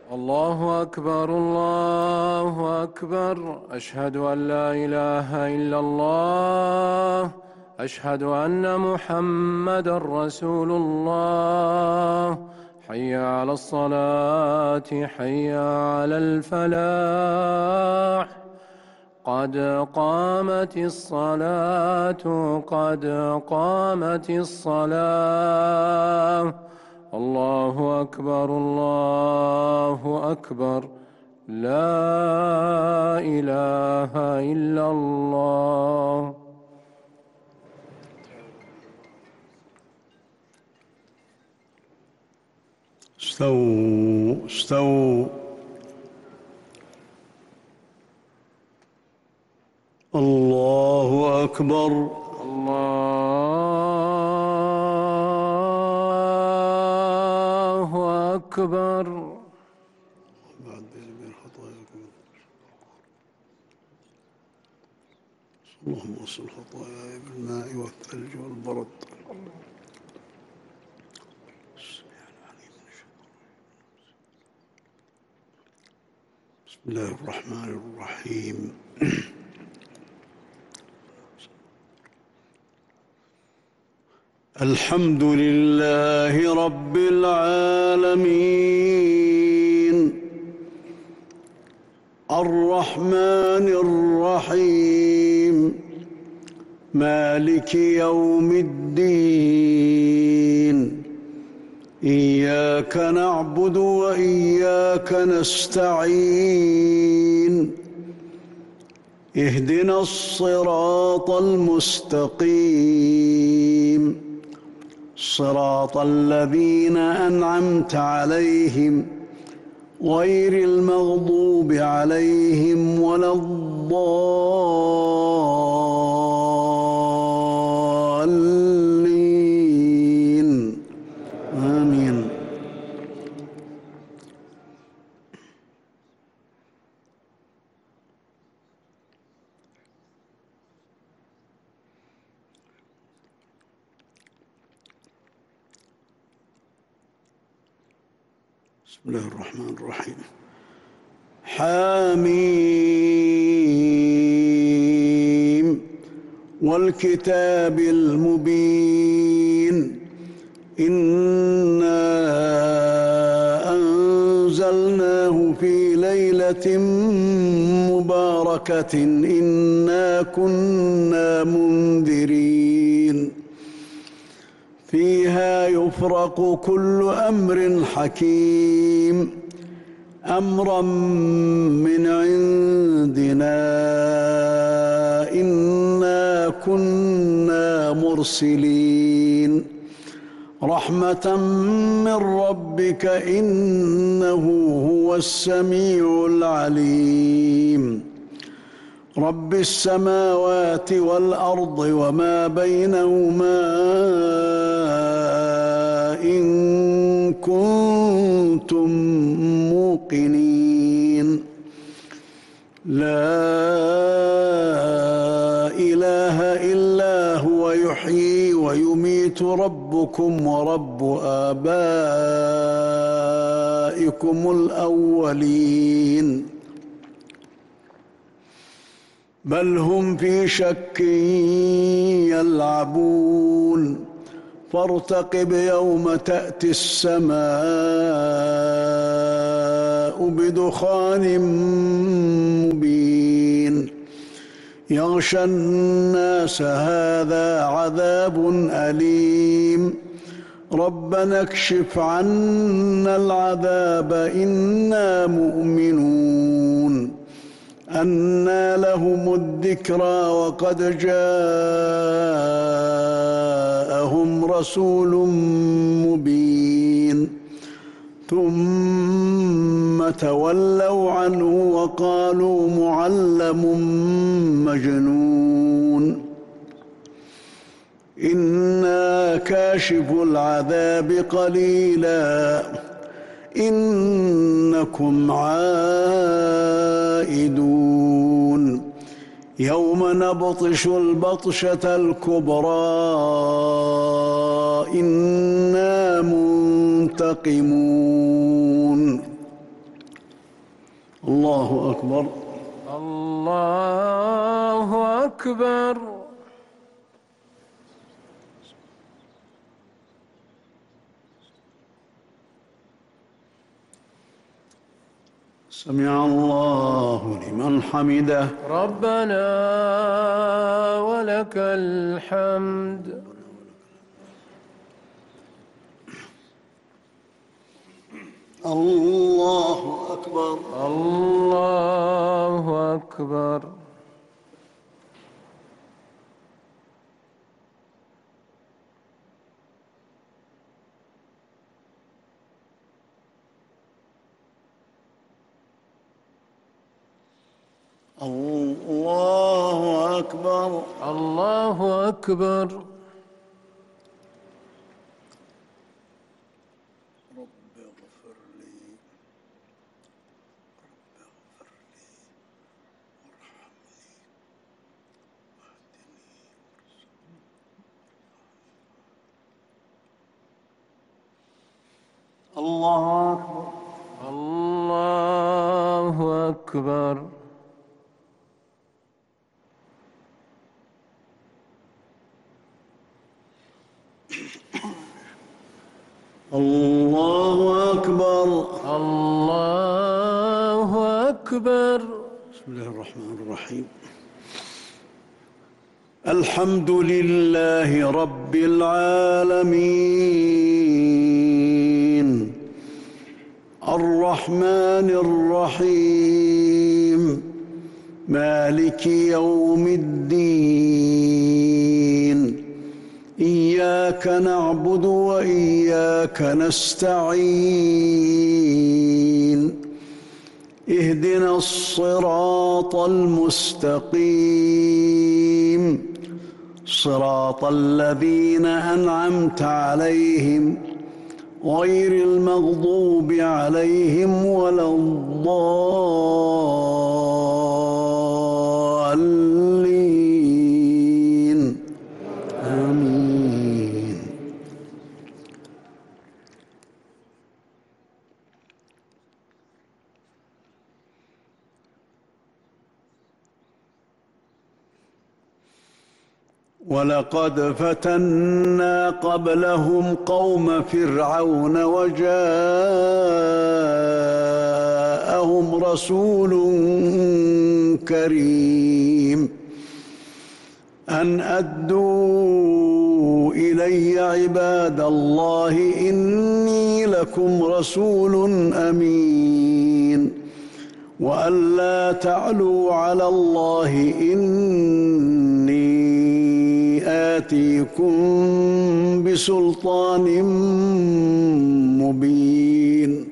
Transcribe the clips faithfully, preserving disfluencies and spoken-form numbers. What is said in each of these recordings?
الله أكبر الله أكبر. أشهد أن لا إله إلا الله. أشهد أن محمدًا رسول الله. حي على الصلاة حي على الفلاح. قد قامت الصلاة قد قامت الصلاة. الله أكبر الله أكبر. لا إله إلا الله. استووا استووا. الله أكبر. الله أكبر. اللهم اغسل خطاياي بالماء والثلج والبرد. بسم الله الرحمن الرحيم. الحمد لله رب العالمين الرحمن الرحيم مالك يوم الدين. إياك نعبد وإياك نستعين. اهدنا الصراط المستقيم صراط الذين أنعمت عليهم غير المغضوب عليهم ولا الضالين. آمين. بسم الله الرحمن الرحيم. حاميم والكتاب المبين. إنا أنزلناه في ليلة مباركة إنا كنا منذرين. فيها يفرق كل أمر حكيم أمرا من عندنا إنا كنا مرسلين. رحمة من ربك إنه هو السميع العليم. رب السماوات والأرض وما بينهما إن كنتم موقنين. لا إله إلا هو يحيي ويميت ربكم ورب آبائكم الأولين. بل هم في شك يلعبون. فارتقب يوم تأتي السماء بدخان مبين يغشى الناس هذا عذاب أليم. ربنا اكشف عنا العذاب إنا مؤمنون. أنى لهم الذكرى وقد جاءهم رسول مبين ثم تولوا عنه وقالوا معلم مجنون. إنا كاشف العذاب قليلا إنكم عائدون. يوم نبطش البطشة الكبرى إنا منتقمون. الله أكبر. الله أكبر. سمع الله لمن حمده. ربنا ولك الحمد. الله أكبر. الله أكبر. الله أكبر. الله أكبر. رب اغفر لي رب اغفر لي وارحمني واهدني. الله أكبر. الله أكبر. الله أكبر. الله أكبر. بسم الله الرحمن الرحيم. الحمد لله رب العالمين الرحمن الرحيم مالك يوم الدين إياك نعبد وإياك نستعين اهدنا الصراط المستقيم صراط الذين أنعمت عليهم غير المغضوب عليهم ولا الضالين آمين. ولقد فتنا قبلهم قوم فرعون وجاءهم رسول كريم أن أدوا إلي عباد الله إني لكم رسول أمين وأن لا تعلوا على الله إني آتيكم بسلطان مبين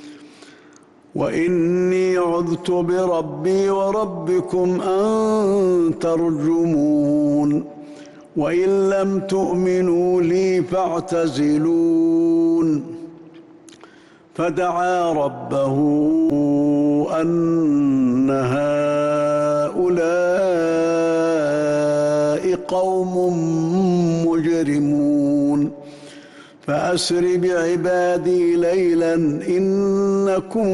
وإني عذت بربي وربكم أن ترجمون وإن لم تؤمنوا لي فاعتزلون. فدعا ربه أن هؤلاء قوم مجرمون فأسر بعبادي ليلا إنكم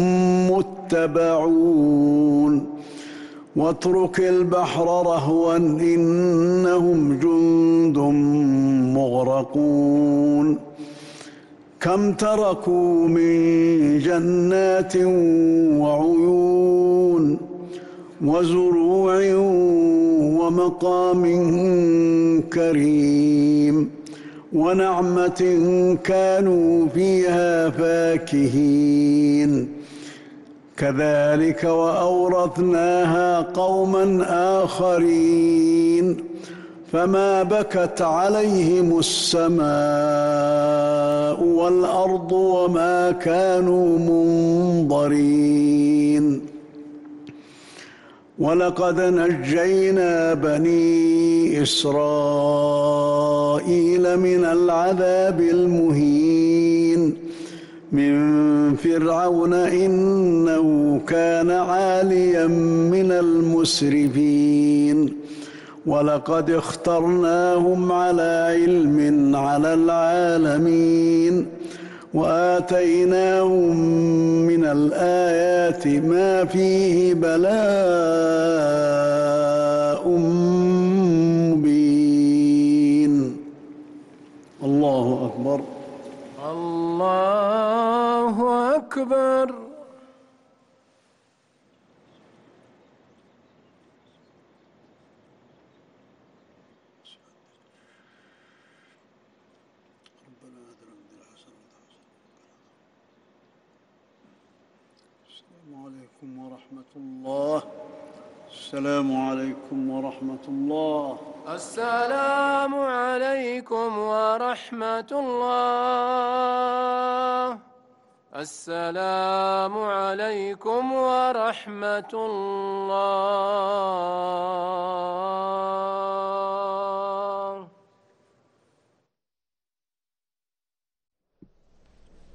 متبعون واترك البحر رهوا إنهم جند مغرقون كم تركوا من جنات وعيون وزروع ومقام كريم ونعمة كانوا فيها فاكهين كذلك وأورثناها قوما آخرين فما بكت عليهم السماء والأرض وما كانوا منظرين. ولقد نجينا بني إسرائيل من العذاب المهين من فرعون إنه كان عاليا من المسرفين ولقد اخترناهم على علم على العالمين وآتيناهم من الآيات ما فيه بلاء مبين. الله أكبر. الله أكبر. السلام عليكم ورحمة الله. السلام عليكم ورحمة الله. السلام عليكم ورحمة الله. السلام عليكم ورحمة الله.